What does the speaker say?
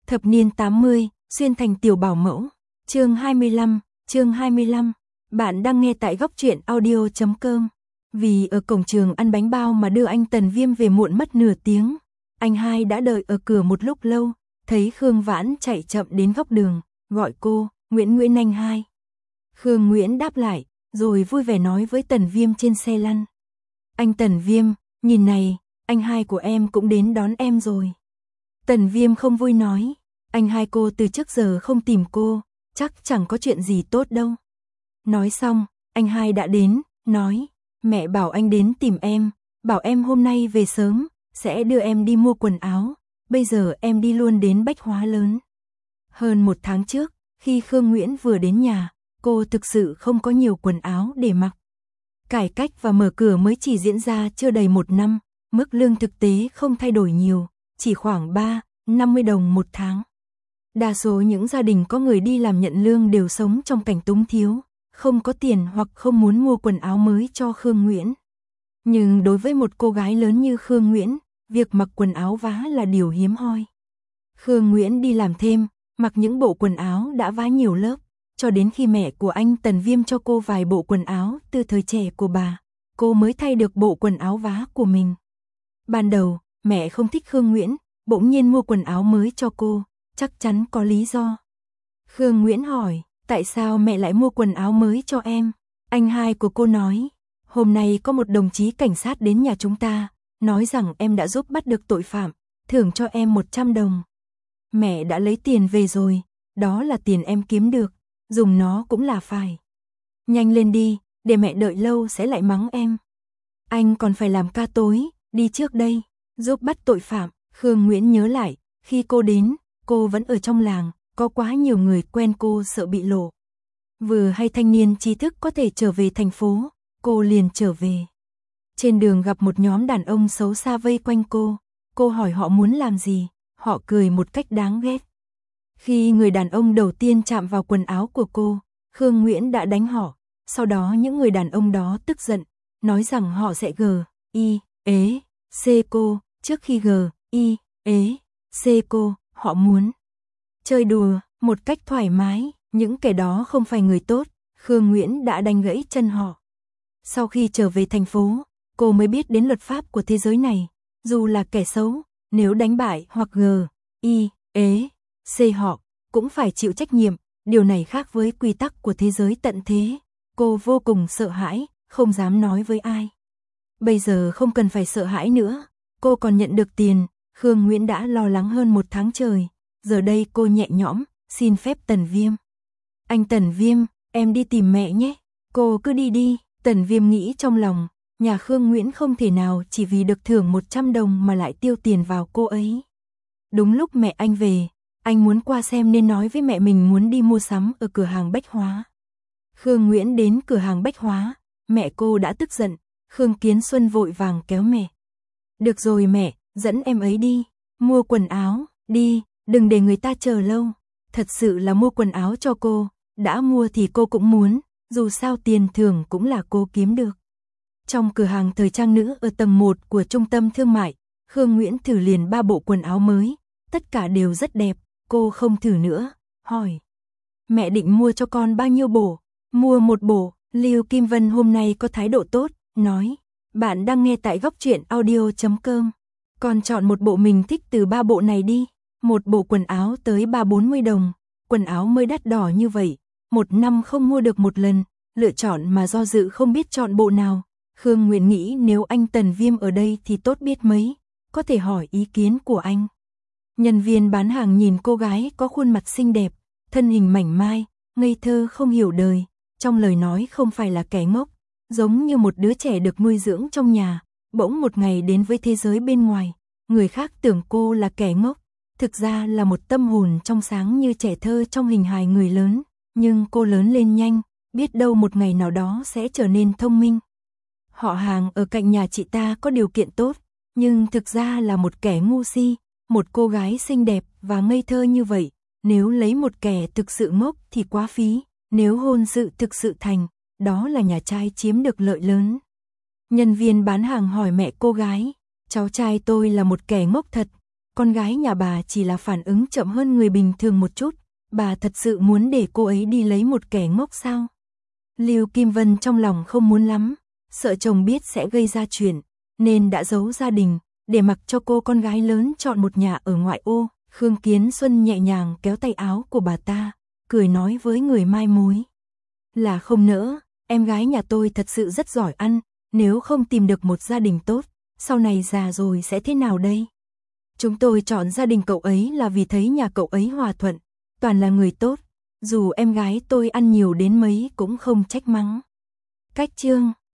Thập niên 80, xuyên thành tiểu bảo mẫu. Chương 25. Bạn đang nghe tại góc truyện audio.com. Vì ở cổng trường ăn bánh bao mà đưa anh Tần Viêm về muộn mất nửa tiếng. Anh hai đã đợi ở cửa một lúc lâu, thấy Khương Vãn chạy chậm đến góc đường, gọi cô, Nguyễn anh hai. Khương Nguyễn đáp lại, rồi vui vẻ nói với Tần Viêm trên xe lăn. Anh Tần Viêm, nhìn này, anh hai của em cũng đến đón em rồi. Tần Viêm không vui nói, anh hai cô từ trước giờ không tìm cô, chắc chẳng có chuyện gì tốt đâu. Nói xong, anh hai đã đến, nói, mẹ bảo anh đến tìm em, bảo em hôm nay về sớm, sẽ đưa em đi mua quần áo, bây giờ em đi luôn đến Bách Hóa Lớn. Hơn một tháng trước, khi Khương Nguyễn vừa đến nhà, cô thực sự không có nhiều quần áo để mặc. Cải cách và mở cửa mới chỉ diễn ra chưa đầy một năm, mức lương thực tế không thay đổi nhiều, chỉ khoảng 50 đồng một tháng. Đa số những gia đình có người đi làm nhận lương đều sống trong cảnh túng thiếu, không có tiền hoặc không muốn mua quần áo mới cho Khương Nguyễn. Nhưng đối với một cô gái lớn như Khương Nguyễn, việc mặc quần áo vá là điều hiếm hoi. Khương Nguyễn đi làm thêm, mặc những bộ quần áo đã vá nhiều lớp, cho đến khi mẹ của anh Tần Viêm cho cô vài bộ quần áo từ thời trẻ của bà, cô mới thay được bộ quần áo vá của mình. Ban đầu, mẹ không thích Khương Nguyễn, bỗng nhiên mua quần áo mới cho cô, chắc chắn có lý do. Khương Nguyễn hỏi, tại sao mẹ lại mua quần áo mới cho em? Anh hai của cô nói, hôm nay có một đồng chí cảnh sát đến nhà chúng ta, nói rằng em đã giúp bắt được tội phạm, thưởng cho em 100 đồng. Mẹ đã lấy tiền về rồi, đó là tiền em kiếm được, dùng nó cũng là phải. Nhanh lên đi, để mẹ đợi lâu sẽ lại mắng em. Anh còn phải làm ca tối, đi trước đây, giúp bắt tội phạm. Khương Nguyễn nhớ lại, khi cô đến, cô vẫn ở trong làng, có quá nhiều người quen cô sợ bị lộ. Vừa hay thanh niên trí thức có thể trở về thành phố, cô liền trở về. Trên đường gặp một nhóm đàn ông xấu xa vây quanh cô hỏi họ muốn làm gì, họ cười một cách đáng ghét. Khi người đàn ông đầu tiên chạm vào quần áo của cô, Khương Nguyễn đã đánh họ, sau đó những người đàn ông đó tức giận, nói rằng họ sẽ C cô, trước khi C cô, họ muốn chơi đùa một cách thoải mái, những kẻ đó không phải người tốt, Khương Nguyễn đã đánh gãy chân họ. Sau khi trở về thành phố, cô mới biết đến luật pháp của thế giới này, dù là kẻ xấu, nếu đánh bại hoặc C họ, cũng phải chịu trách nhiệm, điều này khác với quy tắc của thế giới tận thế. Cô vô cùng sợ hãi, không dám nói với ai. Bây giờ không cần phải sợ hãi nữa, cô còn nhận được tiền, Khương Nguyễn đã lo lắng hơn một tháng trời, giờ đây cô nhẹ nhõm, xin phép Tần Viêm. Anh Tần Viêm, em đi tìm mẹ nhé, cô cứ đi. Tần Viêm nghĩ trong lòng, nhà Khương Nguyễn không thể nào chỉ vì được thưởng 100 đồng mà lại tiêu tiền vào cô ấy. Đúng lúc mẹ anh về, anh muốn qua xem nên nói với mẹ mình muốn đi mua sắm ở cửa hàng Bách Hóa. Khương Nguyễn đến cửa hàng Bách Hóa, mẹ cô đã tức giận, Khương Kiến Xuân vội vàng kéo mẹ. Được rồi mẹ, dẫn em ấy đi, mua quần áo, đi, đừng để người ta chờ lâu. Thật sự là mua quần áo cho cô, đã mua thì cô cũng muốn, dù sao tiền thưởng cũng là cô kiếm được. Trong cửa hàng thời trang nữ ở tầng 1 của trung tâm thương mại, Khương Nguyễn thử liền 3 bộ quần áo mới, tất cả đều rất đẹp, cô không thử nữa, hỏi. Mẹ định mua cho con bao nhiêu bộ? Mua một bộ, Lưu Kim Vân hôm nay có thái độ tốt, nói. Bạn đang nghe tại góc truyện audio.com. Con chọn một bộ mình thích từ 3 bộ này đi. Một bộ quần áo tới 30-40 đồng, quần áo mới đắt đỏ như vậy, một năm không mua được một lần, lựa chọn mà do dự không biết chọn bộ nào. Khương Nguyễn nghĩ nếu anh Tần Viêm ở đây thì tốt biết mấy, có thể hỏi ý kiến của anh. Nhân viên bán hàng nhìn cô gái có khuôn mặt xinh đẹp, thân hình mảnh mai, ngây thơ không hiểu đời, trong lời nói không phải là kẻ ngốc, giống như một đứa trẻ được nuôi dưỡng trong nhà, bỗng một ngày đến với thế giới bên ngoài, người khác tưởng cô là kẻ ngốc, thực ra là một tâm hồn trong sáng như trẻ thơ trong hình hài người lớn, nhưng cô lớn lên nhanh, biết đâu một ngày nào đó sẽ trở nên thông minh. Họ hàng ở cạnh nhà chị ta có điều kiện tốt, nhưng thực ra là một kẻ ngu si, một cô gái xinh đẹp và ngây thơ như vậy, nếu lấy một kẻ thực sự ngốc thì quá phí, nếu hôn sự thực sự thành, đó là nhà trai chiếm được lợi lớn. Nhân viên bán hàng hỏi mẹ cô gái, cháu trai tôi là một kẻ ngốc thật, con gái nhà bà chỉ là phản ứng chậm hơn người bình thường một chút, bà thật sự muốn để cô ấy đi lấy một kẻ ngốc sao? Lưu Kim Vân trong lòng không muốn lắm, sợ chồng biết sẽ gây ra chuyện, nên đã giấu gia đình, để mặc cho cô con gái lớn chọn một nhà ở ngoại ô. Khương Kiến Xuân nhẹ nhàng kéo tay áo của bà ta, cười nói với người mai mối. Là không nỡ, em gái nhà tôi thật sự rất giỏi ăn, nếu không tìm được một gia đình tốt, sau này già rồi sẽ thế nào đây? Chúng tôi chọn gia đình cậu ấy là vì thấy nhà cậu ấy hòa thuận, toàn là người tốt, dù em gái tôi ăn nhiều đến mấy cũng không trách mắng. Cách chương